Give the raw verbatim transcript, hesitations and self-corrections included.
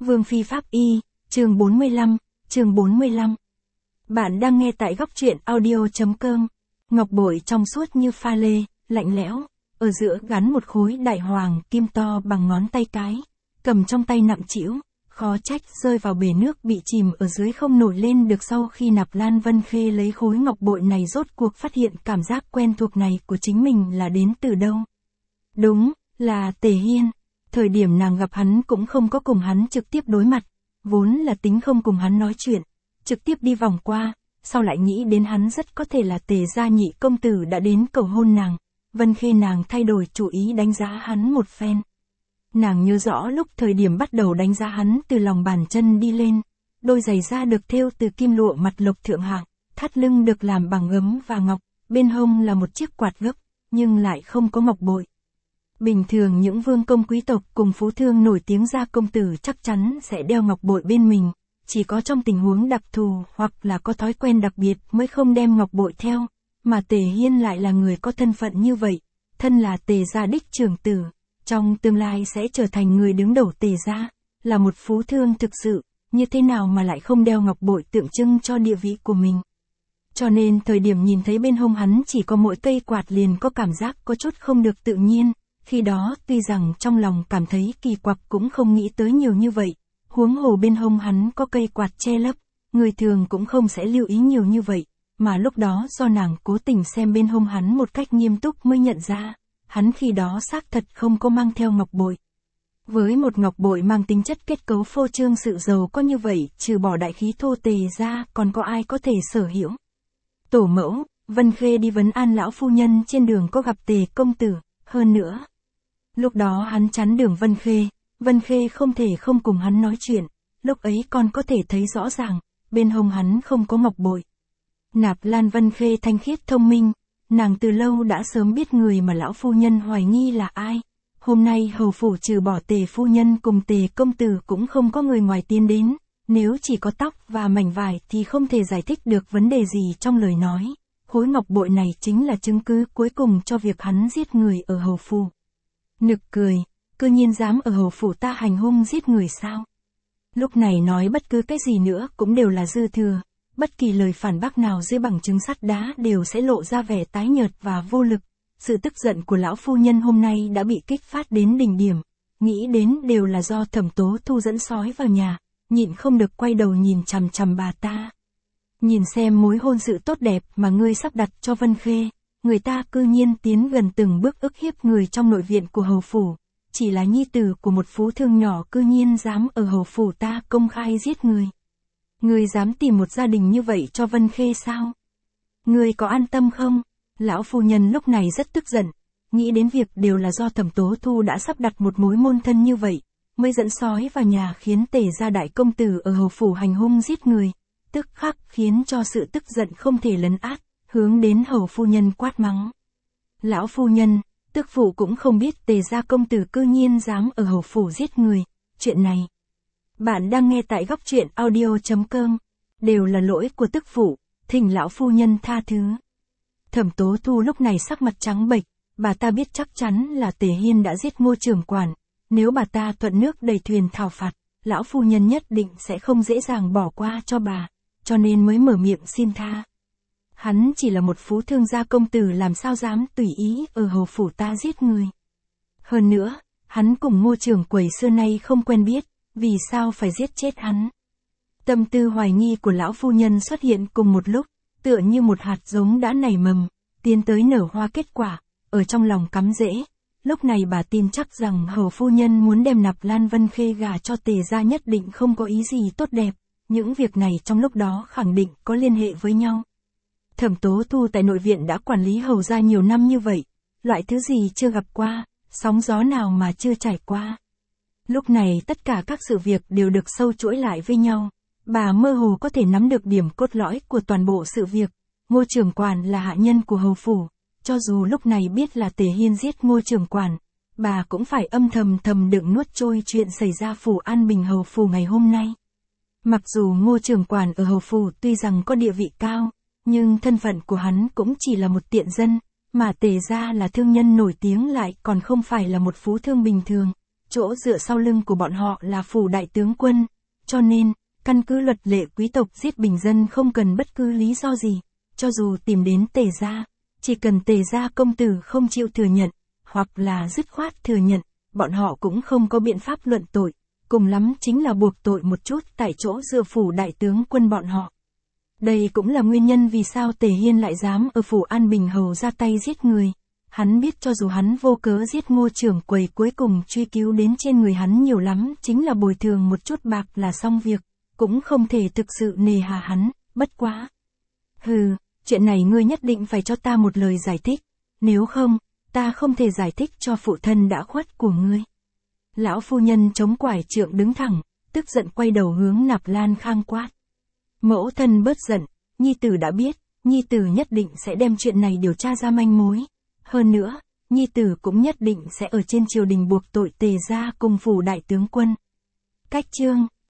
Vương Phi Pháp Y, chương bốn mươi lăm, chương bốn mươi lăm. Bạn đang nghe tại góc truyện audio.com. Ngọc bội trong suốt như pha lê, lạnh lẽo, ở giữa gắn một khối đại hoàng kim to bằng ngón tay cái, cầm trong tay nặng trĩu, khó trách rơi vào bể nước bị chìm ở dưới không nổi lên được. Sau khi Nạp Lan Vân Khê lấy khối ngọc bội này rốt cuộc phát hiện cảm giác quen thuộc này của chính mình là đến từ đâu. Đúng, là Tề Hiên. Thời điểm nàng gặp hắn cũng không có cùng hắn trực tiếp đối mặt, vốn là tính không cùng hắn nói chuyện, trực tiếp đi vòng qua, sau lại nghĩ đến hắn rất có thể là Tề gia nhị công tử đã đến cầu hôn nàng, Vân Khê nàng thay đổi chủ ý đánh giá hắn một phen. Nàng nhớ rõ lúc thời điểm bắt đầu đánh giá hắn từ lòng bàn chân đi lên, đôi giày da được thêu từ kim lụa mặt lộc thượng hạng, thắt lưng được làm bằng gấm và ngọc, bên hông là một chiếc quạt gấp, nhưng lại không có ngọc bội. Bình thường những vương công quý tộc cùng phú thương nổi tiếng gia công tử chắc chắn sẽ đeo ngọc bội bên mình, chỉ có trong tình huống đặc thù hoặc là có thói quen đặc biệt mới không đem ngọc bội theo, mà Tề Hiên lại là người có thân phận như vậy, thân là Tề gia đích trưởng tử, trong tương lai sẽ trở thành người đứng đầu Tề gia, là một phú thương thực sự, như thế nào mà lại không đeo ngọc bội tượng trưng cho địa vị của mình. Cho nên thời điểm nhìn thấy bên hông hắn chỉ có mỗi cây quạt liền có cảm giác có chút không được tự nhiên. Khi đó tuy rằng trong lòng cảm thấy kỳ quặc cũng không nghĩ tới nhiều như vậy, huống hồ bên hông hắn có cây quạt che lấp, người thường cũng không sẽ lưu ý nhiều như vậy, mà lúc đó do nàng cố tình xem bên hông hắn một cách nghiêm túc mới nhận ra, hắn khi đó xác thật không có mang theo ngọc bội. Với một ngọc bội mang tính chất kết cấu phô trương sự giàu có như vậy, trừ bỏ đại khí thô Tề ra còn có ai có thể sở hữu. Tổ mẫu, Vân Khê đi vấn an lão phu nhân trên đường có gặp Tề công tử, hơn nữa. Lúc đó hắn chắn đường Vân Khê, Vân Khê không thể không cùng hắn nói chuyện, lúc ấy còn có thể thấy rõ ràng, bên hông hắn không có ngọc bội. Nạp Lan Vân Khê thanh khiết thông minh, nàng từ lâu đã sớm biết người mà lão phu nhân hoài nghi là ai. Hôm nay hầu phủ trừ bỏ Tề phu nhân cùng Tề công tử cũng không có người ngoài tiến đến, nếu chỉ có tóc và mảnh vải thì không thể giải thích được vấn đề gì trong lời nói. Khối ngọc bội này chính là chứng cứ cuối cùng cho việc hắn giết người ở hầu phủ. Nực cười, cư nhiên dám ở hầu phủ ta hành hung giết người sao? Lúc này nói bất cứ cái gì nữa cũng đều là dư thừa, bất kỳ lời phản bác nào dưới bằng chứng sắt đá đều sẽ lộ ra vẻ tái nhợt và vô lực. Sự tức giận của lão phu nhân hôm nay đã bị kích phát đến đỉnh điểm, nghĩ đến đều là do Thẩm Tố Thu dẫn sói vào nhà, nhịn không được quay đầu nhìn chằm chằm bà ta. Nhìn xem mối hôn sự tốt đẹp mà ngươi sắp đặt cho Vân Khê. Người ta cư nhiên tiến gần từng bước ức hiếp người trong nội viện của hầu phủ, chỉ là nhi tử của một phú thương nhỏ cư nhiên dám ở hầu phủ ta công khai giết người. Người dám tìm một gia đình như vậy cho Vân Khê sao? Người có an tâm không? Lão phu nhân lúc này rất tức giận, nghĩ đến việc đều là do Thẩm Tố Thu đã sắp đặt một mối môn thân như vậy, mới dẫn sói vào nhà khiến Tề gia đại công tử ở hầu phủ hành hung giết người, tức khắc khiến cho sự tức giận không thể lấn át. Hướng đến hầu phu nhân quát mắng. Lão phu nhân, tức phụ cũng không biết Tề gia công tử cư nhiên dám ở hầu phủ giết người, chuyện này. Bạn đang nghe tại góc truyện audio.com, đều là lỗi của tức phụ, thỉnh lão phu nhân tha thứ. Thẩm Tố Thu lúc này sắc mặt trắng bệch, bà ta biết chắc chắn là Tề Hiên đã giết Ngô trưởng quản, nếu bà ta thuận nước đầy thuyền thảo phạt, lão phu nhân nhất định sẽ không dễ dàng bỏ qua cho bà, cho nên mới mở miệng xin tha. Hắn chỉ là một phú thương gia công tử làm sao dám tùy ý ở hầu phủ ta giết người. Hơn nữa, hắn cùng Ngô trưởng quầy xưa nay không quen biết, vì sao phải giết chết hắn. Tâm tư hoài nghi của lão phu nhân xuất hiện cùng một lúc, tựa như một hạt giống đã nảy mầm, tiến tới nở hoa kết quả, ở trong lòng cắm rễ. Lúc này bà tin chắc rằng hầu phu nhân muốn đem Nạp Lan Vân Khê gả cho Tề gia nhất định không có ý gì tốt đẹp, những việc này trong lúc đó khẳng định có liên hệ với nhau. Thẩm Tố Thu tại nội viện đã quản lý hầu gia nhiều năm như vậy, loại thứ gì chưa gặp qua, sóng gió nào mà chưa trải qua. Lúc này tất cả các sự việc đều được sâu chuỗi lại với nhau, bà mơ hồ có thể nắm được điểm cốt lõi của toàn bộ sự việc. Ngô trưởng quản là hạ nhân của hầu phủ, cho dù lúc này biết là Tề Hiên giết Ngô trưởng quản, bà cũng phải âm thầm thầm đựng nuốt trôi chuyện xảy ra phủ An Bình hầu phủ ngày hôm nay. Mặc dù Ngô trưởng quản ở hầu phủ tuy rằng có địa vị cao, nhưng thân phận của hắn cũng chỉ là một tiện dân, mà Tề gia là thương nhân nổi tiếng lại còn không phải là một phú thương bình thường, chỗ dựa sau lưng của bọn họ là phủ đại tướng quân, cho nên, căn cứ luật lệ quý tộc giết bình dân không cần bất cứ lý do gì, cho dù tìm đến Tề gia, chỉ cần Tề gia công tử không chịu thừa nhận, hoặc là dứt khoát thừa nhận, bọn họ cũng không có biện pháp luận tội, cùng lắm chính là buộc tội một chút tại chỗ dựa phủ đại tướng quân bọn họ. Đây cũng là nguyên nhân vì sao Tề Hiên lại dám ở phủ An Bình Hầu ra tay giết người. Hắn biết cho dù hắn vô cớ giết Ngô trưởng quầy cuối cùng truy cứu đến trên người hắn nhiều lắm chính là bồi thường một chút bạc là xong việc, cũng không thể thực sự nề hà hắn, bất quá. Hừ, chuyện này ngươi nhất định phải cho ta một lời giải thích, nếu không, ta không thể giải thích cho phụ thân đã khuất của ngươi. Lão phu nhân chống quải trượng đứng thẳng, tức giận quay đầu hướng Nạp Lan Khang quát. Mẫu thân bớt giận, nhi tử đã biết, nhi tử nhất định sẽ đem chuyện này điều tra ra manh mối. Hơn nữa, nhi tử cũng nhất định sẽ ở trên triều đình buộc tội Tề gia cùng phủ đại tướng quân. Cách chương